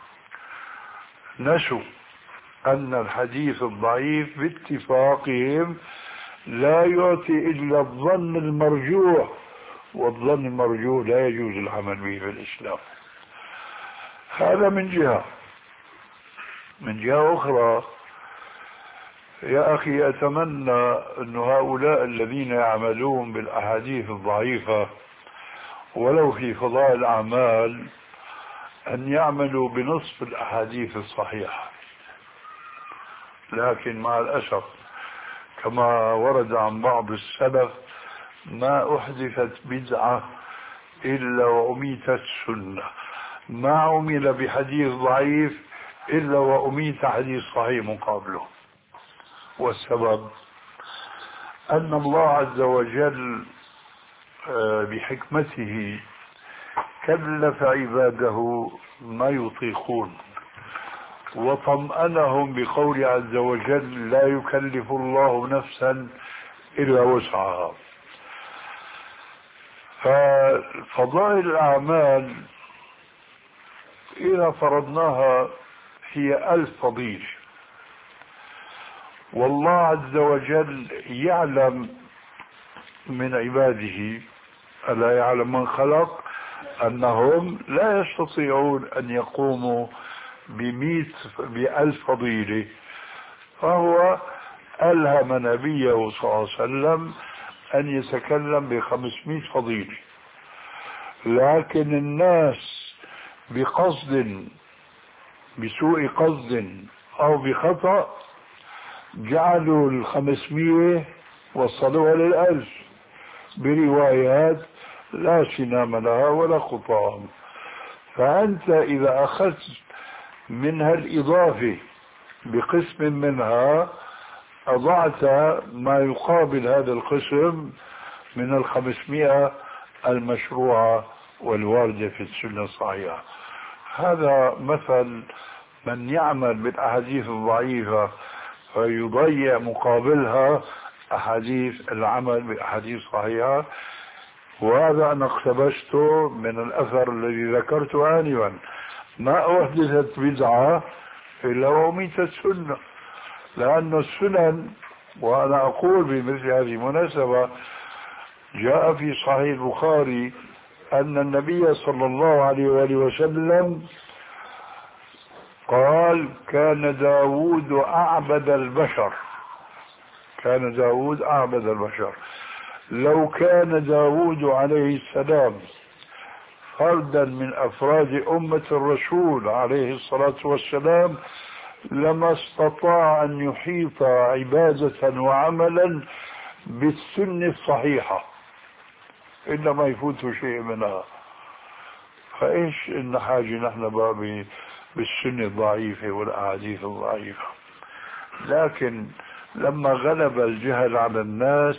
نسوا أن الحديث الضعيف باتفاقهم لا يعطي إلا الظن المرجوح، والظن المرجوح لا يجوز العمل به في الإسلام. هذا من جهة. من جهة أخرى يا أخي أتمنى أن هؤلاء الذين يعملون بالأحاديث الضعيفة ولو في فضائل الأعمال أن يعملوا بنصف الأحاديث الصحيحة. لكن مع الأسف كما ورد عن بعض السلف ما أحدثت بدعة إلا وأميتت سنة، ما عمل بحديث ضعيف إلا وأميت حديث صحيح مقابله. والسبب أن الله عز وجل بحكمته كلف عباده ما يطيقون، وطمأنهم بقول عز وجل لا يكلف الله نفسا إلا وسعها. ففضائل الأعمال إذا فرضناها هي ألف فضيلة، والله عز وجل يعلم من عباده، ألا يعلم من خلق، أنهم لا يستطيعون أن يقوموا بمئة بألف فضيلة، فهو ألهم نبيه صلى الله عليه وسلم أن يتكلم بخمسمائة فضيلة. لكن الناس بقصد بسوء قصد أو بخطأ جعلوا الخمسمائة وصلوها للألف بروايات لا سنام لها ولا خطام. فأنت إذا أخذت منها الإضافة بقسم منها أضعت ما يقابل هذا القسم من الخمسمائة المشروعة والواردة في السنة الصحيحة. هذا مثل من يعمل بالأحاديث الضعيفة فيضيع مقابلها أحاديث العمل بأحاديث صحيحة. وهذا أنا اقتبسته من الأثر الذي ذكرته آنفا، ما أحدثت بدعة إلا وأميتت سنة، لأن السنن وأنا أقول بمثل هذه المناسبة جاء في صحيح البخاري أن النبي صلى الله عليه وآله وسلم قال كان داود أعبد البشر كان داود أعبد البشر لو كان داود عليه السلام فردا من أفراد أمة الرسول عليه الصلاة والسلام لما استطاع أن يحيط عبادة وعملا بالسنة الصحيحة إلا ما يفوت شيء منها. فإيش إن حاجة نحن بقى بالسنة الضعيفة والأحاديث الضعيفة. لكن لما غلب الجهل على الناس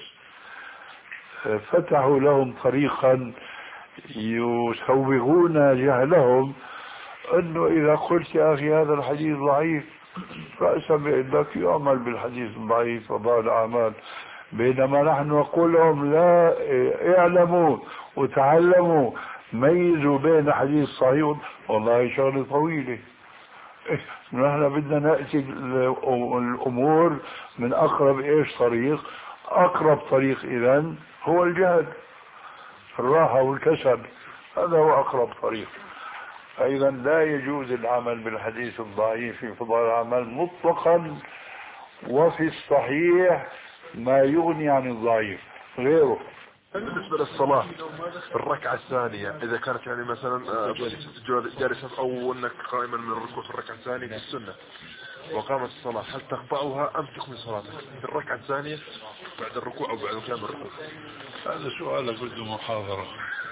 فتحوا لهم طريقا يسوغون جهلهم، انه اذا قلت يا اخي هذا الحديث ضعيف رأسا بإنك يعمل بالحديث الضعيف وضع الأعمال، بينما نحن نقول لهم لا، اعلموا وتعلموا ميزوا بين حديث صحيح. والله شغلة طويلة، نحن بدنا نأتي الأمور من أقرب إيش طريق. أقرب طريق إذن هو الجهل، الراحة والكسل، هذا هو أقرب طريق. فإذا لا يجوز العمل بالحديث الضعيف في فضائل الأعمال مطلقا، وفي الصحيح ما يغني عن الضعيف غيره. بالنسبة للصلاة الركعة الثانية إذا كانت يعني مثلا جالسا أو أنك قائما من الركوع في الركعة الثانية في السنة وقامت الصلاة، هل تقطعها أم تكمل صلاتك في الركعة الثانية بعد الركوع أو بعد قيام الركوع؟ هذا سؤالك بده محاضرة.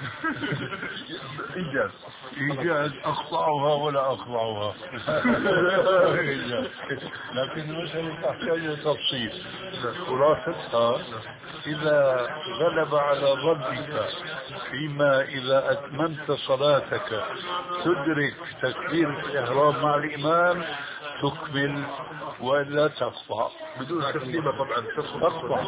إيجاز إيجاز أقطعها ولا أقطعها. لكن المسألة تحتاج تفصيل. خلاصتها إذا غلب على ظنك فيما إذا أتممت صلاتك تدرك تكبيرة الإحرام مع الإمام تكمل ولا تقطع بدون تسليمة طبعا. تقطع.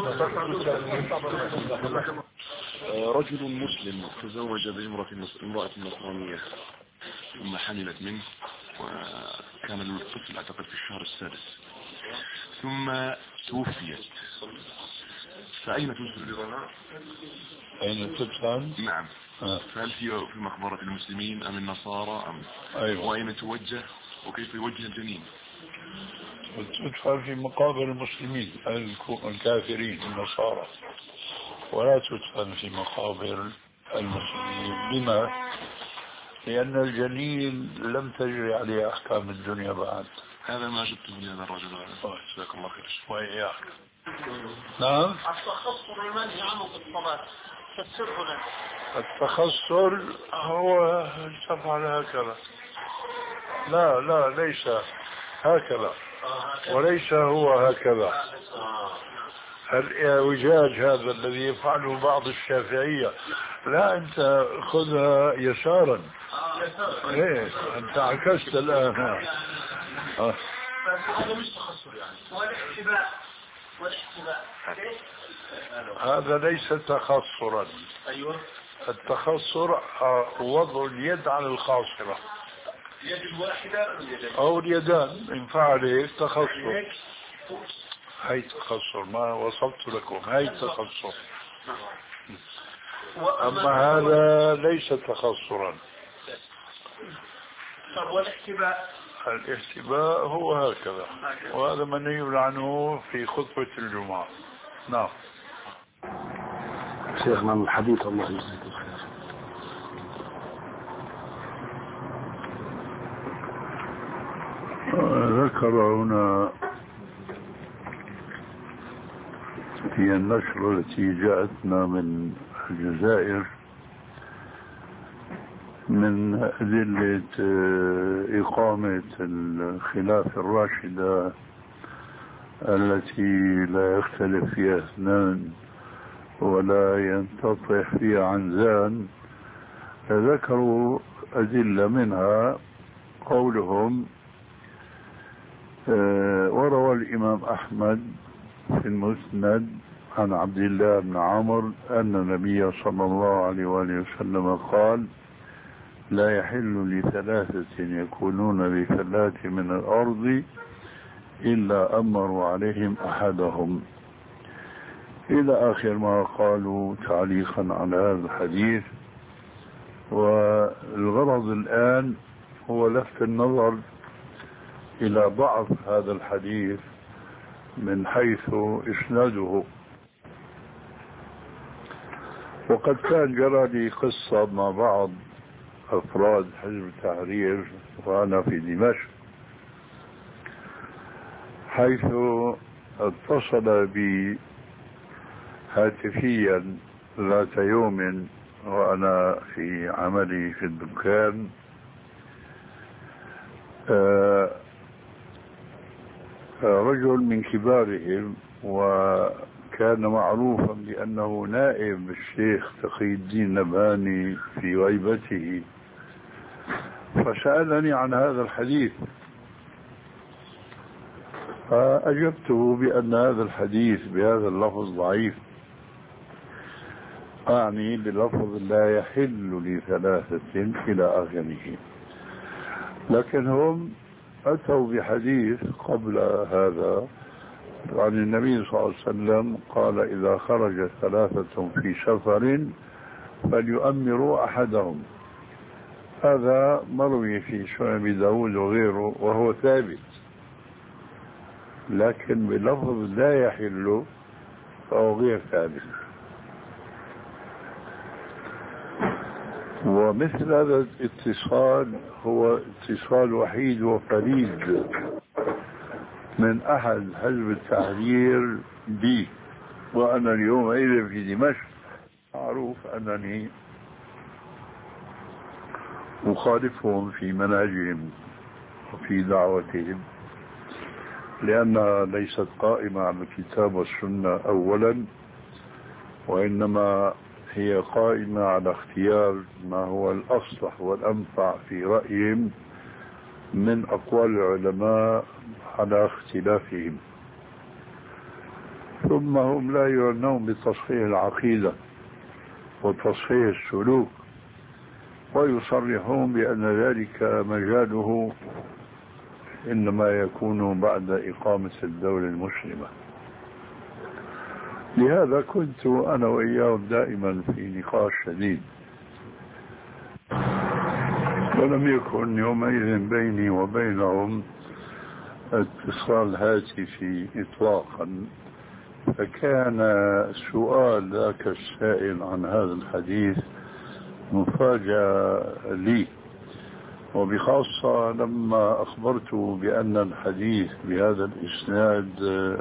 رجل مسلم تزوج بامرأة نصرانية ثم حملت منه وكان الطفل أعتقد في الشهر السادس ثم توفيت، فأين تدفن؟ أين تدفن؟ نعم. آه. فهل في في مقبرة المسلمين أم النصارى أم أيوة. وأين توجه وكيف يوجه الجنين؟ تدفن في مقابر المسلمين الكافرين النصارى، ولا تدفن في مقابر المسلمين. لما؟ لأن الجنين لم تجري عليه أحكام الدنيا بعد. هذا ما جبته من هذا الرجل. جزاك الله خير. وإياك. نعم. التخصر المنهي عنه في الصلاة فسره لنا. التخصر هو تفعل هكذا. لا لا ليس هكذا وليس هو هكذا. الاعوجاج هذا الذي يفعله بعض الشافعية، لا أنت خذها يسارا. ايه أنت عكست الآن. آه. هذا مش تخصر يعني. والاحتباء والاحتباء هذا ليس تخصرا. أيوة. التخصر وضع اليد على الخاصرة. اليد الواحدة أو اليدان إن فعل هيك تخصر. هاي تخصر ما وصلت لكم، هاي تخصر. أما هذا ليس تخصرا. والاحتباء الاحتباء هو هكذا، وهذا منهي عنه في خطبة الجمعة. نعم. شيخنا الحديث الله يجزيك الخير. ذكر هنا في النشرة التي جاءتنا من الجزائر من أدلة إقامة الخلافة الراشدة التي لا يختلف فيها اثنان ولا ينتطح فيها عنزان. ذكروا أدلة منها قولهم وروى الإمام أحمد في المسند عن عبد الله بن عمرو أن النبي صلى الله عليه وآله وسلم قال لا يحل لثلاثة يكونون بفلاة من الأرض إلا أمروا عليهم أحدهم إلى آخر ما قالوا تعليقا على هذا الحديث. والغرض الآن هو لفت النظر إلى ضعف هذا الحديث من حيث إسناده. وقد كان جرى لي قصة مع بعض أفراد حزب التحرير وأنا في دمشق، حيث اتصل بي هاتفيا ذات يوم وأنا في عملي في الدكان رجل من كبارهم، وكان معروفا بأنه نائب الشيخ تقي الدين نبهاني في غيبته، فسألني عن هذا الحديث، فأجبته بأن هذا الحديث بهذا اللفظ ضعيف، أعني بلفظ لا يحل لثلاثة إلى آخره. لكن هم أتوا بحديث قبل هذا عن النبي صلى الله عليه وسلم قال إذا خرج ثلاثة في سفر فليؤمروا أحدهم. هذا مروي في سنن أبي داود وغيره وهو ثابت، لكن بلفظ لا يحل فهو غير ثابت. ومثل هذا الاتصال هو اتصال وحيد وفريد من أحد حزب التحرير بي، وأنا اليوم أيضا في دمشق معروف أنني أخالفهم في منهجهم وفي دعوتهم، لأنها ليست قائمة على الكتاب والسنة أولا، وإنما هي قائمة على اختيار ما هو الأصلح والأنفع في رأيهم من أقوال العلماء على اختلافهم. ثم هم لا يعنون بتصحيح العقيدة وتصحيح السلوك، ويصرحون بأن ذلك مجاله إنما يكون بعد إقامة الدولة المسلمة. لهذا كنت أنا وإياهم دائما في نقاش شديد، ولم يكن يومئذ بيني وبينهم اتصال هاتفي إطلاقا. فكان سؤال ذاك السائل عن هذا الحديث مفاجأة لي، وبخاصة لما أخبرته بأن الحديث بهذا الإسناد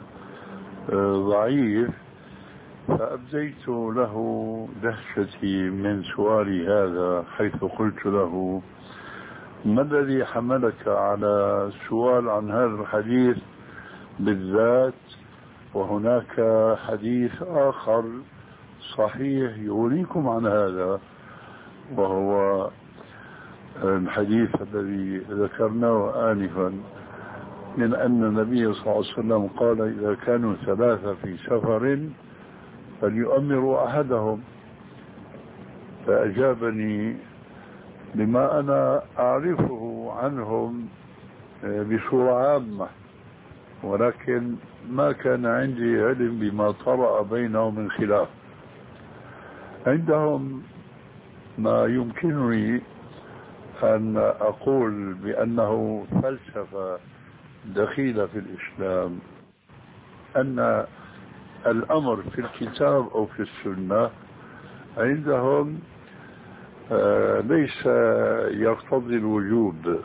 ضعيف، فأبديت له دهشتي من سؤالي هذا، حيث قلت له ما الذي حملك على السؤال عن هذا الحديث بالذات، وهناك حديث آخر صحيح يغنيكم عن هذا، وهو الحديث الذي ذكرناه آنفا من أن النبي صلى الله عليه وسلم قال إذا كانوا ثلاثة في سفر فليؤمروا أحدهم. فأجابني بما أنا أعرفه عنهم بصورة عامة، ولكن ما كان عندي علم بما طرأ بينهم من خلاف. عندهم ما يمكنني أن أقول بأنه فلسفة دخيلة في الإسلام، أن الأمر في الكتاب أو في السنة عندهم ليس يقتضي الوجوب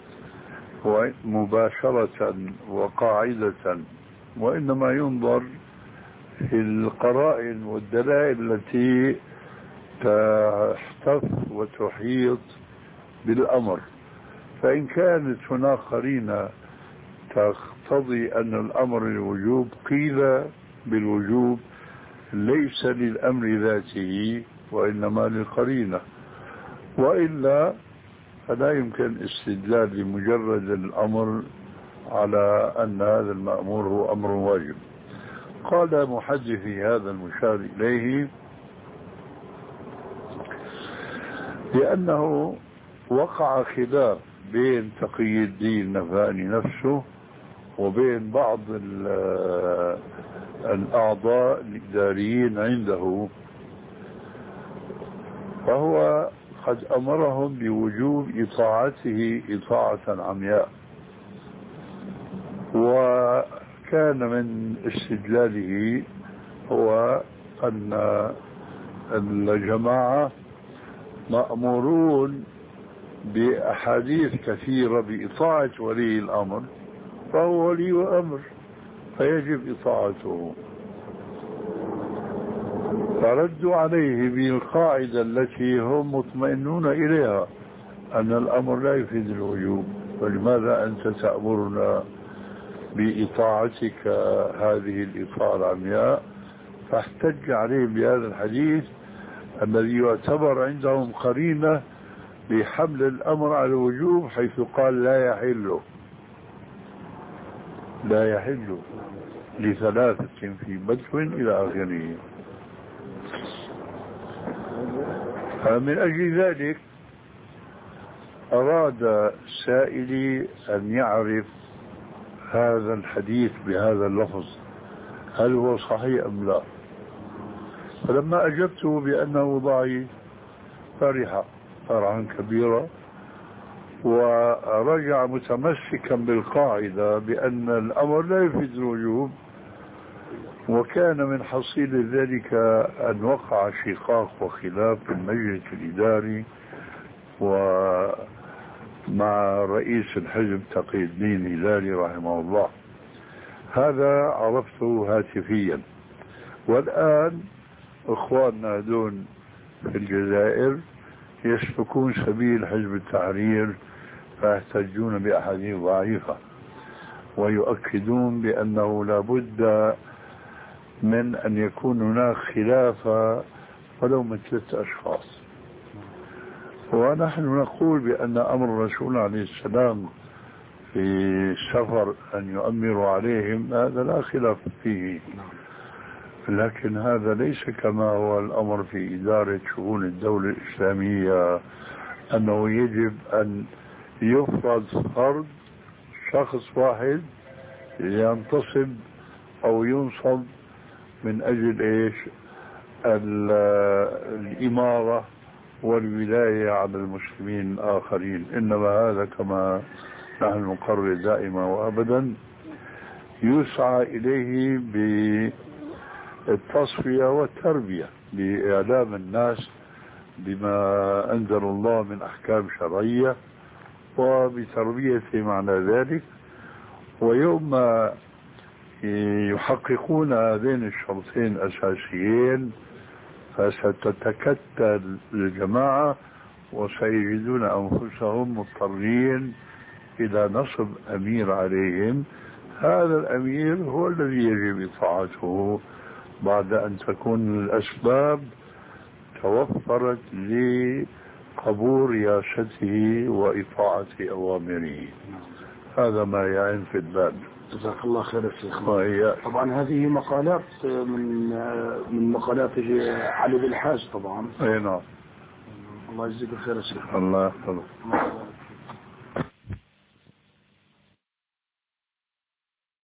مباشرة وقاعدة، وإنما ينظر في القرائن والدلائل التي تحتف وتحيط بالأمر. فإن كانت هناك قرينة تقتضي أن الأمر الوجوب قيل بالوجوب ليس للأمر ذاته وإنما للقرينة، وإلا فلا يمكن استدلال لمجرد الأمر على أن هذا المأمور هو أمر واجب. قال محدثي هذا المشار إليه لأنه وقع خلاف بين تقي الدين نبهاني نفسه وبين بعض الأعضاء الإداريين عنده، فهو قد أمرهم بوجوب إطاعته إطاعة عمياء. وكان من استدلاله هو أن الجماعة مأمورون بأحاديث كثيرة بإطاعة ولي الأمر، فهو ولي أمر فيجب إطاعته. فردوا عليه بالقاعدة التي هم مطمئنون إليها أن الأمر لا يفيد الوجوب، فلماذا أنت تأمرنا بإطاعتك هذه الإطاعة العمياء؟ فاحتج عليهم بهذا الحديث الذي يعتبر عندهم قرينة بحمل الأمر على الوجوب، حيث قال لا يحل لا يحل لثلاثة في بدو إلى آخره. فمن أجل ذلك أراد سائلي أن يعرف هذا الحديث بهذا اللفظ هل هو صحيح أم لا. فلما أجبته بأنه ضعيف فرح فرحا كبيرا، ورجع متمسكا بالقاعدة بأن الأمر لا يفيد الوجوب. وكان من حصيل ذلك أن وقع شقاق وخلاف في المجلس الإداري ومع رئيس الحزب تقي الدين الهلالي رحمه الله. هذا عرفته هاتفيا. والآن إخواننا دون في الجزائر يسلكون سبيل حزب التحرير فيحتجون بأحاديث ضعيفة ويؤكدون بأنه لا بد من أن يكون هناك خلاف ولو من ثلاثة أشخاص. ونحن نقول بأن أمر الرسول عليه السلام في السفر أن يؤمروا عليهم هذا لا خلاف فيه، لكن هذا ليس كما هو الأمر في إدارة شؤون الدولة الإسلامية، أنه يجب أن يفرض فرض شخص واحد ينتصب أو ينصب من أجل إيش الإمارة والولاية على المسلمين الآخرين. إنما هذا كما نحن نقرر دائما وأبدا يسعى إليه بالتصفية والتربية، بإعلام الناس بما أنزل الله من أحكام شرعية وبتربيتهم على ذلك. ويوم ما يحققون هذين الشرطين الأساسيين فستتكتل الجماعة وسيجدون أنفسهم مضطرين إلى نصب أمير عليهم. هذا الأمير هو الذي يجب إطاعته بعد أن تكون الأسباب توفرت لقبول رياسته وإطاعة أوامره. هذا ما يعين في البال. جزاك الله خير يا شيخ. طبعا هذه مقالات من من مقالات علي بالحاج طبعا. اي نعم. الله يجزيك الخير يا شيخ. الله يحفظك.